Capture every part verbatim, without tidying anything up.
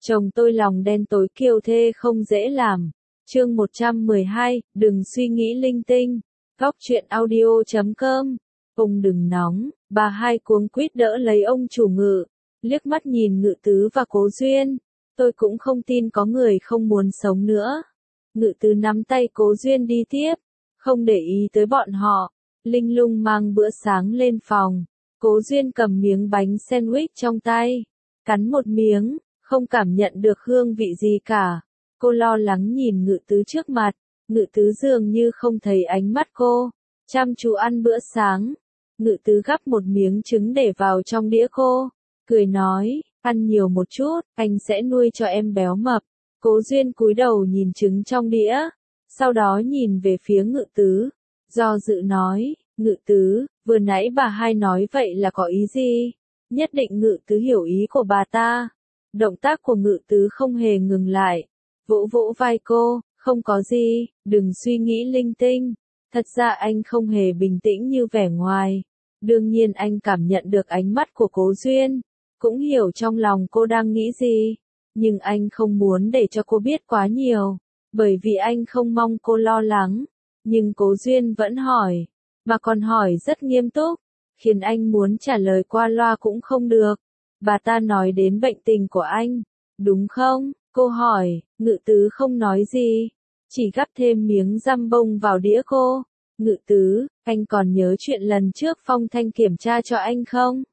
Chồng tôi lòng đen tối kiêu thê không dễ làm. Chương một trăm mười hai, đừng suy nghĩ linh tinh. Góc truyện audio chấm com. Ông đừng nóng, bà hai cuống quýt đỡ lấy ông chủ Ngự, liếc mắt nhìn Ngự Tứ và Cố Duyên. Tôi cũng không tin có người không muốn sống nữa. Ngự Tứ nắm tay Cố Duyên đi tiếp, không để ý tới bọn họ. Linh Lung mang bữa sáng lên phòng. Cố Duyên cầm miếng bánh sandwich trong tay, cắn một miếng, không cảm nhận được hương vị gì cả. Cô lo lắng nhìn Ngự Tứ trước mặt, Ngự Tứ dường như không thấy ánh mắt cô, chăm chú ăn bữa sáng. Ngự Tứ gắp một miếng trứng để vào trong đĩa cô, cười nói, ăn nhiều một chút, anh sẽ nuôi cho em béo mập. Cố Duyên cúi đầu nhìn trứng trong đĩa, sau đó nhìn về phía Ngự Tứ, do dự nói, Ngự Tứ, vừa nãy bà hai nói vậy là có ý gì? Nhất định Ngự Tứ hiểu ý của bà ta. Động tác của Ngự Tứ không hề ngừng lại, vỗ vỗ vai cô, không có gì, đừng suy nghĩ linh tinh. Thật ra anh không hề bình tĩnh như vẻ ngoài. Đương nhiên anh cảm nhận được ánh mắt của Cố Duyên, cũng hiểu trong lòng cô đang nghĩ gì. Nhưng anh không muốn để cho cô biết quá nhiều, bởi vì anh không mong cô lo lắng. Nhưng Cố Duyên vẫn hỏi, mà còn hỏi rất nghiêm túc, khiến anh muốn trả lời qua loa cũng không được. Bà ta nói đến bệnh tình của anh, đúng không? Cô hỏi. Ngự Tứ không nói gì, chỉ gắp thêm miếng răm bông vào đĩa cô. Ngự Tứ, anh còn nhớ chuyện lần trước Phong Thanh kiểm tra cho anh không?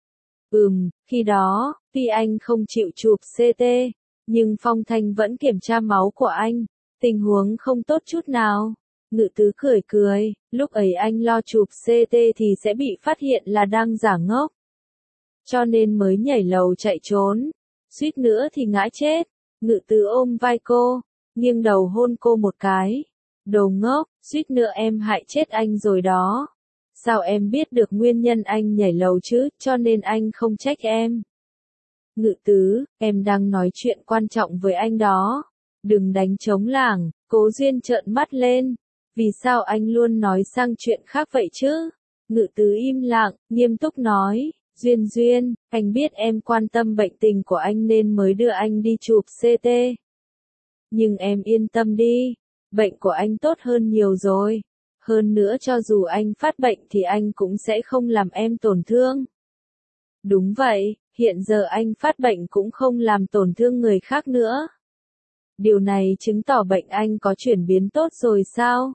Ừm, khi đó, tuy anh không chịu chụp xê tê, nhưng Phong Thanh vẫn kiểm tra máu của anh, tình huống không tốt chút nào. Ngự Tứ cười cười, lúc ấy anh lo chụp xê tê thì sẽ bị phát hiện là đang giả ngốc, cho nên mới nhảy lầu chạy trốn, suýt nữa thì ngã chết. Ngự Tứ ôm vai cô, nghiêng đầu hôn cô một cái. Đồ ngốc, suýt nữa em hại chết anh rồi đó. Sao em biết được nguyên nhân anh nhảy lầu chứ, cho nên anh không trách em. Ngự Tứ, em đang nói chuyện quan trọng với anh đó. Đừng đánh trống lảng. Cố Duyên trợn mắt lên. Vì sao anh luôn nói sang chuyện khác vậy chứ? Ngự Tứ im lặng, nghiêm túc nói. Duyên Duyên, anh biết em quan tâm bệnh tình của anh nên mới đưa anh đi chụp xê tê. Nhưng em yên tâm đi, bệnh của anh tốt hơn nhiều rồi. Hơn nữa cho dù anh phát bệnh thì anh cũng sẽ không làm em tổn thương. Đúng vậy, hiện giờ anh phát bệnh cũng không làm tổn thương người khác nữa. Điều này chứng tỏ bệnh anh có chuyển biến tốt rồi sao?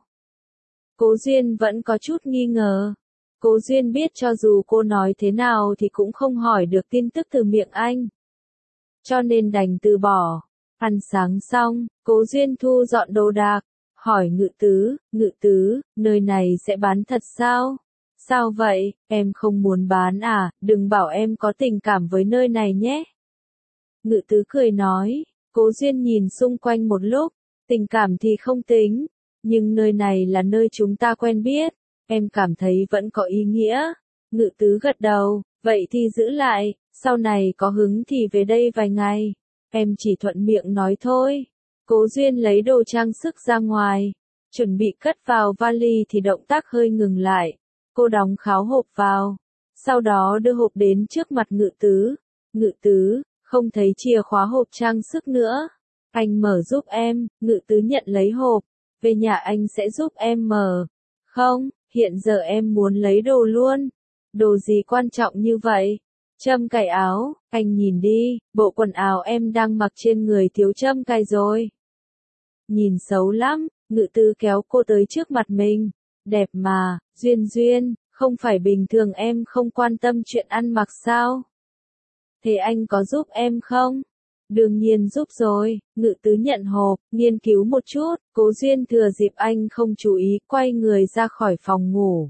Cố Duyên vẫn có chút nghi ngờ. Cố Duyên biết cho dù cô nói thế nào thì cũng không hỏi được tin tức từ miệng anh, cho nên đành từ bỏ. Ăn sáng xong, Cố Duyên thu dọn đồ đạc, hỏi Ngự Tứ, Ngự Tứ, nơi này sẽ bán thật sao? Sao vậy, em không muốn bán à, đừng bảo em có tình cảm với nơi này nhé. Ngự Tứ cười nói. Cố Duyên nhìn xung quanh một lúc, tình cảm thì không tính, nhưng nơi này là nơi chúng ta quen biết, em cảm thấy vẫn có ý nghĩa. Ngự Tứ gật đầu, vậy thì giữ lại, sau này có hứng thì về đây vài ngày. Em chỉ thuận miệng nói thôi. Cố Duyên lấy đồ trang sức ra ngoài, chuẩn bị cất vào vali thì động tác hơi ngừng lại. Cô đóng kháo hộp vào, sau đó đưa hộp đến trước mặt Ngự Tứ. Ngự Tứ, không thấy chìa khóa hộp trang sức nữa. Anh mở giúp em. Ngự Tứ nhận lấy hộp, về nhà anh sẽ giúp em mở. Không, hiện giờ em muốn lấy đồ luôn. Đồ gì quan trọng như vậy? Châm cài áo, anh nhìn đi, bộ quần áo em đang mặc trên người thiếu châm cài rồi. Nhìn xấu lắm. Ngự Tứ kéo cô tới trước mặt mình. Đẹp mà, Duyên Duyên, không phải bình thường em không quan tâm chuyện ăn mặc sao? Thế anh có giúp em không? Đương nhiên giúp rồi. Ngự Tứ nhận hộp, nghiên cứu một chút. Cố Duyên thừa dịp anh không chú ý, quay người ra khỏi phòng ngủ.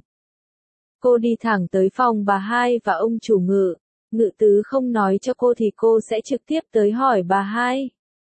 Cô đi thẳng tới phòng bà hai và ông chủ Ngự. Ngự Tứ không nói cho cô thì cô sẽ trực tiếp tới hỏi bà hai.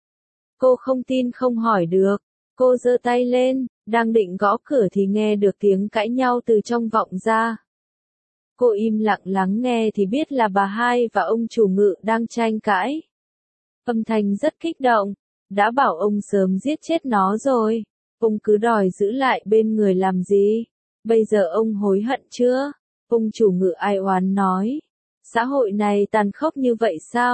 Cô không tin không hỏi được. Cô giơ tay lên, đang định gõ cửa thì nghe được tiếng cãi nhau từ trong vọng ra. Cô im lặng lắng nghe thì biết là bà hai và ông chủ Ngự đang tranh cãi. Âm thanh rất kích động. Đã bảo ông sớm giết chết nó rồi. Ông cứ đòi giữ lại bên người làm gì? Bây giờ ông hối hận chưa? Ông chủ Ngự ai oán nói. Xã hội này tàn khốc như vậy sao?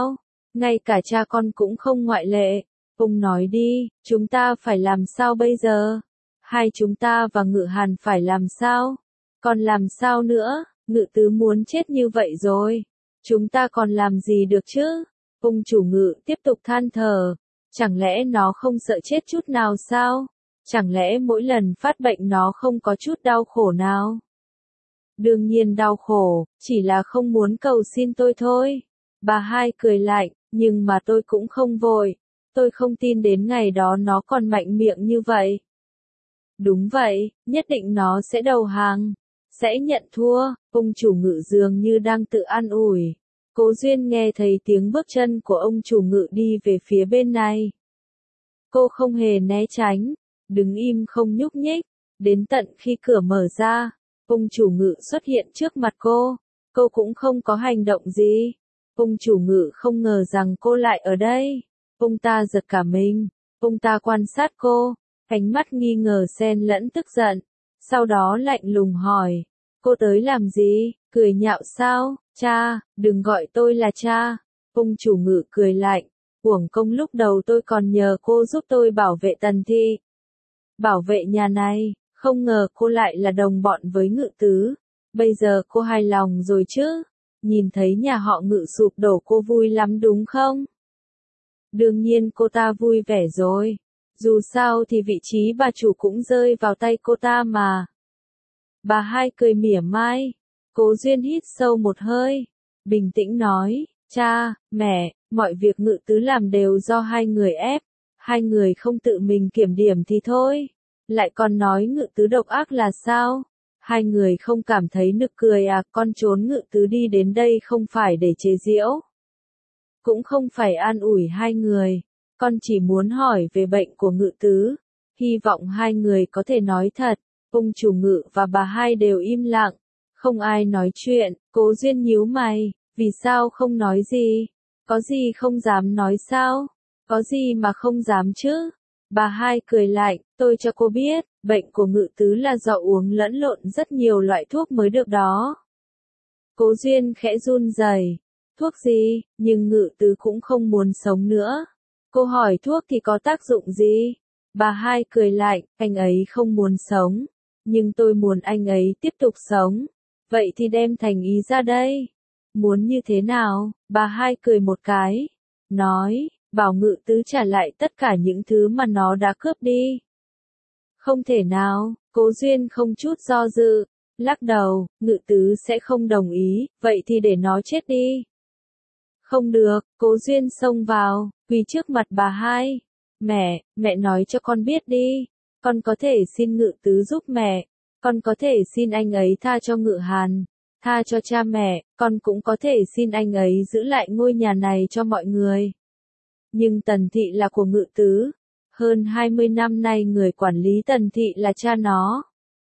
ngay cả cha con cũng không ngoại lệ. Ông nói đi, chúng ta phải làm sao bây giờ? Hai chúng ta và Ngự Hàn phải làm sao? Còn làm sao nữa? Ngự tứ muốn chết như vậy rồi. Chúng ta còn làm gì được chứ? Ông chủ Ngự tiếp tục than thở. Chẳng lẽ nó không sợ chết chút nào sao? Chẳng lẽ mỗi lần phát bệnh nó không có chút đau khổ nào? Đương nhiên đau khổ, chỉ là không muốn cầu xin tôi thôi. Bà hai cười lạnh, nhưng mà tôi cũng không vội. Tôi không tin đến ngày đó nó còn mạnh miệng như vậy. Đúng vậy, nhất định nó sẽ đầu hàng, sẽ nhận thua. Ông chủ Ngự dường như đang tự an ủi. Cố Duyên nghe thấy tiếng bước chân của ông chủ Ngự đi về phía bên này. Cô không hề né tránh, đứng im không nhúc nhích, đến tận khi cửa mở ra, ông chủ Ngự xuất hiện trước mặt cô, cô cũng không có hành động gì. Ông chủ Ngự không ngờ rằng cô lại ở đây, ông ta giật cả mình, ông ta quan sát cô, ánh mắt nghi ngờ xen lẫn tức giận, sau đó lạnh lùng hỏi, cô tới làm gì, cười nhạo sao, cha, đừng gọi tôi là cha. Ông chủ Ngự cười lạnh, uổng công lúc đầu tôi còn nhờ cô giúp tôi bảo vệ Tần Thị, bảo vệ nhà này, không ngờ cô lại là đồng bọn với Ngự tứ. Bây giờ cô hài lòng rồi chứ? Nhìn thấy nhà họ Ngự sụp đổ cô vui lắm đúng không? Đương nhiên cô ta vui vẻ rồi. Dù sao thì vị trí bà chủ cũng rơi vào tay cô ta mà. Bà hai cười mỉa mai. Cố Duyên hít sâu một hơi, bình tĩnh nói, cha, mẹ, mọi việc Ngự tứ làm đều do hai người ép. Hai người không tự mình kiểm điểm thì thôi. Lại còn nói Ngự tứ độc ác là sao? Hai người không cảm thấy nực cười à? Con trốn Ngự tứ đi đến đây không phải để chế giễu, cũng không phải an ủi hai người. Con chỉ muốn hỏi về bệnh của Ngự tứ. Hy vọng hai người có thể nói thật. Ông chủ Ngự và bà hai đều im lặng, không ai nói chuyện. Cố Duyên nhíu mày, vì sao không nói gì? Có gì không dám nói sao? Có gì mà không dám chứ? Bà hai cười lạnh, tôi cho cô biết, bệnh của Ngự tứ là do uống lẫn lộn rất nhiều loại thuốc mới được đó. Cố Duyên khẽ run rẩy, thuốc gì, nhưng Ngự tứ cũng không muốn sống nữa. Cô hỏi thuốc thì có tác dụng gì? Bà hai cười lạnh, anh ấy không muốn sống, nhưng tôi muốn anh ấy tiếp tục sống. Vậy thì đem thành ý ra đây. Muốn như thế nào? Bà hai cười một cái, nói, bảo Ngự tứ trả lại tất cả những thứ mà nó đã cướp đi. Không thể nào. Cố Duyên không chút do dự, lắc đầu, Ngự tứ sẽ không đồng ý, vậy thì để nó chết đi. Không được. Cố Duyên xông vào, quỳ trước mặt bà hai. Mẹ, mẹ nói cho con biết đi. Con có thể xin Ngự tứ giúp mẹ. Con có thể xin anh ấy tha cho Ngự Hàn, tha cho cha mẹ. Con cũng có thể xin anh ấy giữ lại ngôi nhà này cho mọi người. Nhưng Tần Thị là của Ngự tứ. Hơn hai mươi năm nay người quản lý Tần Thị là cha nó.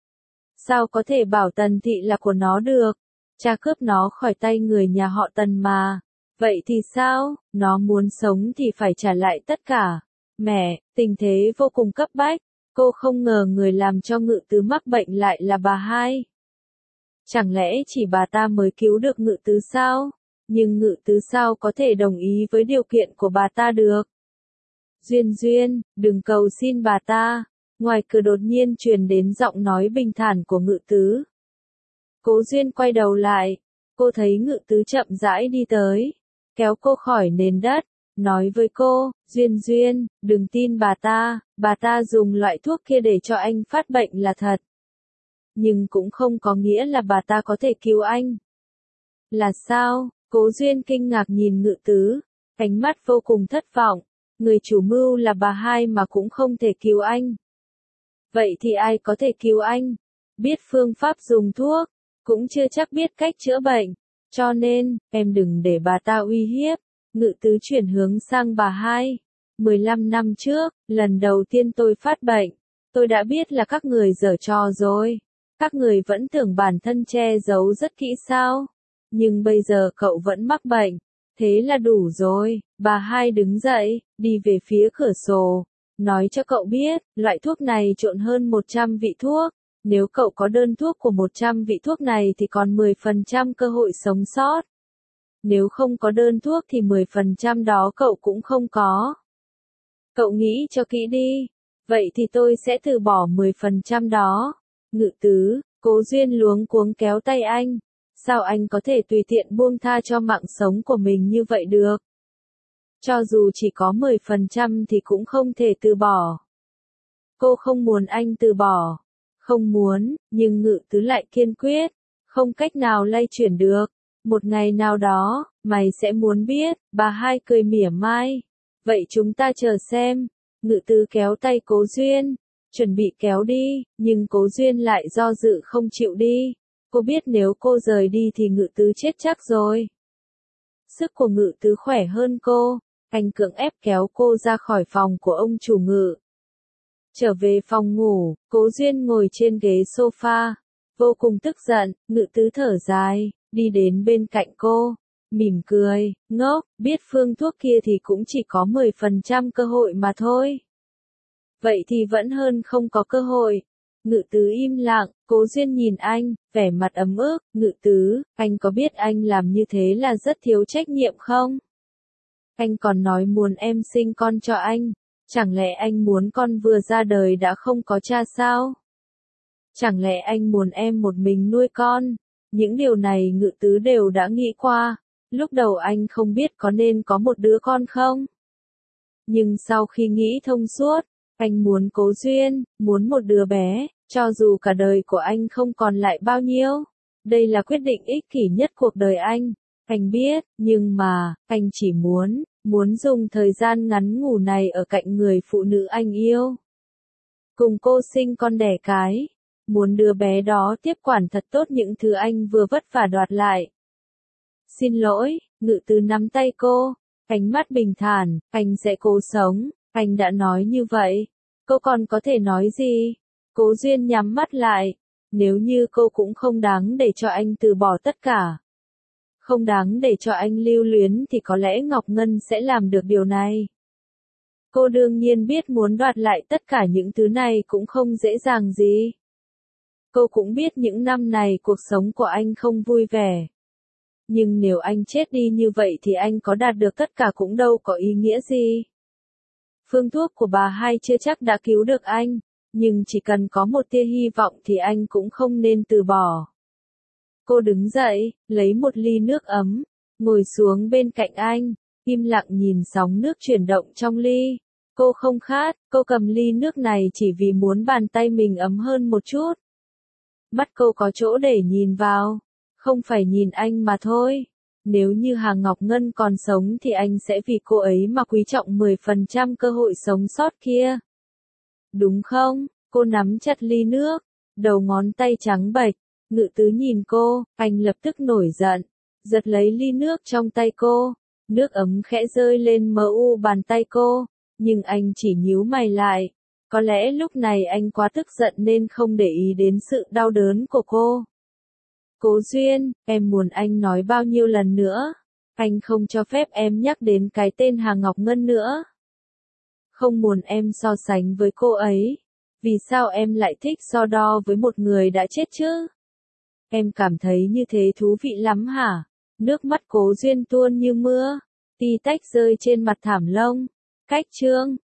Sao có thể bảo Tần Thị là của nó được? Cha cướp nó khỏi tay người nhà họ Tần mà. Vậy thì sao? Nó muốn sống thì phải trả lại tất cả. Mẹ, tình thế vô cùng cấp bách. Cô không ngờ người làm cho Ngự tứ mắc bệnh lại là bà hai. Chẳng lẽ chỉ bà ta mới cứu được Ngự tứ sao? Nhưng Ngự tứ sao có thể đồng ý với điều kiện của bà ta được? Duyên Duyên, đừng cầu xin bà ta. Ngoài cửa đột nhiên truyền đến giọng nói bình thản của Ngự tứ. Cố Duyên quay đầu lại. Cô thấy Ngự tứ chậm rãi đi tới, kéo cô khỏi nền đất, nói với cô, Duyên Duyên, đừng tin bà ta, bà ta dùng loại thuốc kia để cho anh phát bệnh là thật. Nhưng cũng không có nghĩa là bà ta có thể cứu anh. Là sao? Cố Duyên kinh ngạc nhìn Ngự tứ, ánh mắt vô cùng thất vọng. Người chủ mưu là bà hai mà cũng không thể cứu anh. Vậy thì ai có thể cứu anh? Biết phương pháp dùng thuốc, cũng chưa chắc biết cách chữa bệnh. Cho nên, em đừng để bà ta uy hiếp. Ngự tứ chuyển hướng sang bà hai. mười lăm năm trước, lần đầu tiên tôi phát bệnh, tôi đã biết là các người giở trò rồi. Các người vẫn tưởng bản thân che giấu rất kỹ sao? Nhưng bây giờ cậu vẫn mắc bệnh. Thế là đủ rồi. Bà hai đứng dậy, đi về phía cửa sổ. Nói cho cậu biết, loại thuốc này trộn hơn một trăm vị thuốc. Nếu cậu có đơn thuốc của một trăm vị thuốc này thì còn mười phần trăm cơ hội sống sót. Nếu không có đơn thuốc thì mười phần trăm đó cậu cũng không có. Cậu nghĩ cho kỹ đi. Vậy thì tôi sẽ từ bỏ mười phần trăm đó. Ngự tứ, Cố Duyên luống cuống kéo tay anh. Sao anh có thể tùy tiện buông tha cho mạng sống của mình như vậy được? Cho dù chỉ có mười phần trăm thì cũng không thể từ bỏ. Cô không muốn anh từ bỏ. Không muốn, nhưng Ngự tứ lại kiên quyết. Không cách nào lay chuyển được. Một ngày nào đó, mày sẽ muốn biết, bà hai cười mỉa mai. Vậy chúng ta chờ xem. Ngự tứ kéo tay Cố Duyên, chuẩn bị kéo đi, nhưng Cố Duyên lại do dự không chịu đi. Cô biết nếu cô rời đi thì Ngự tứ chết chắc rồi. Sức của Ngự tứ khỏe hơn cô, anh cưỡng ép kéo cô ra khỏi phòng của ông chủ Ngự. Trở về phòng ngủ, Cố Duyên ngồi trên ghế sofa, vô cùng tức giận. Ngự tứ thở dài, đi đến bên cạnh cô, mỉm cười, ngốc, biết phương thuốc kia thì cũng chỉ có mười phần trăm cơ hội mà thôi. Vậy thì vẫn hơn không có cơ hội. Ngự tứ im lặng, Cố Duyên nhìn anh, vẻ mặt ấm ức. Ngự tứ, anh có biết anh làm như thế là rất thiếu trách nhiệm không? Anh còn nói muốn em sinh con cho anh. Chẳng lẽ anh muốn con vừa ra đời đã không có cha sao? Chẳng lẽ anh muốn em một mình nuôi con? Những điều này Ngự tứ đều đã nghĩ qua. Lúc đầu anh không biết có nên có một đứa con không? Nhưng sau khi nghĩ thông suốt, anh muốn Cố Duyên, muốn một đứa bé, cho dù cả đời của anh không còn lại bao nhiêu. Đây là quyết định ích kỷ nhất cuộc đời anh. Anh biết, nhưng mà, anh chỉ muốn, muốn dùng thời gian ngắn ngủi này ở cạnh người phụ nữ anh yêu. Cùng cô sinh con đẻ cái. Muốn đứa bé đó tiếp quản thật tốt những thứ anh vừa vất vả đoạt lại. Xin lỗi, Ngự tứ nắm tay cô, ánh mắt bình thản, anh sẽ cố sống, anh đã nói như vậy. Cô còn có thể nói gì? Cố Duyên nhắm mắt lại, nếu như cô cũng không đáng để cho anh từ bỏ tất cả. Không đáng để cho anh lưu luyến thì có lẽ Ngọc Ngân sẽ làm được điều này. Cô đương nhiên biết muốn đoạt lại tất cả những thứ này cũng không dễ dàng gì. Cô cũng biết những năm này cuộc sống của anh không vui vẻ. Nhưng nếu anh chết đi như vậy thì anh có đạt được tất cả cũng đâu có ý nghĩa gì. Phương thuốc của bà hai chưa chắc đã cứu được anh, nhưng chỉ cần có một tia hy vọng thì anh cũng không nên từ bỏ. Cô đứng dậy, lấy một ly nước ấm, ngồi xuống bên cạnh anh, im lặng nhìn sóng nước chuyển động trong ly. Cô không khát, cô cầm ly nước này chỉ vì muốn bàn tay mình ấm hơn một chút. Mắt cô có chỗ để nhìn vào, không phải nhìn anh mà thôi. Nếu như Hà Ngọc Ngân còn sống thì anh sẽ vì cô ấy mà quý trọng mười phần trăm cơ hội sống sót kia. Đúng không? Cô nắm chặt ly nước, đầu ngón tay trắng bệch. Ngự tứ nhìn cô, anh lập tức nổi giận, giật lấy ly nước trong tay cô. Nước ấm khẽ rơi lên mờ u bàn tay cô, nhưng anh chỉ nhíu mày lại. Có lẽ lúc này anh quá tức giận nên không để ý đến sự đau đớn của cô. Cố Duyên, em muốn anh nói bao nhiêu lần nữa? Anh không cho phép em nhắc đến cái tên Hà Ngọc Ngân nữa. Không muốn em so sánh với cô ấy. Vì sao em lại thích so đo với một người đã chết chứ? Em cảm thấy như thế thú vị lắm hả? Nước mắt Cố Duyên tuôn như mưa, tí tách rơi trên mặt thảm lông. Cách chương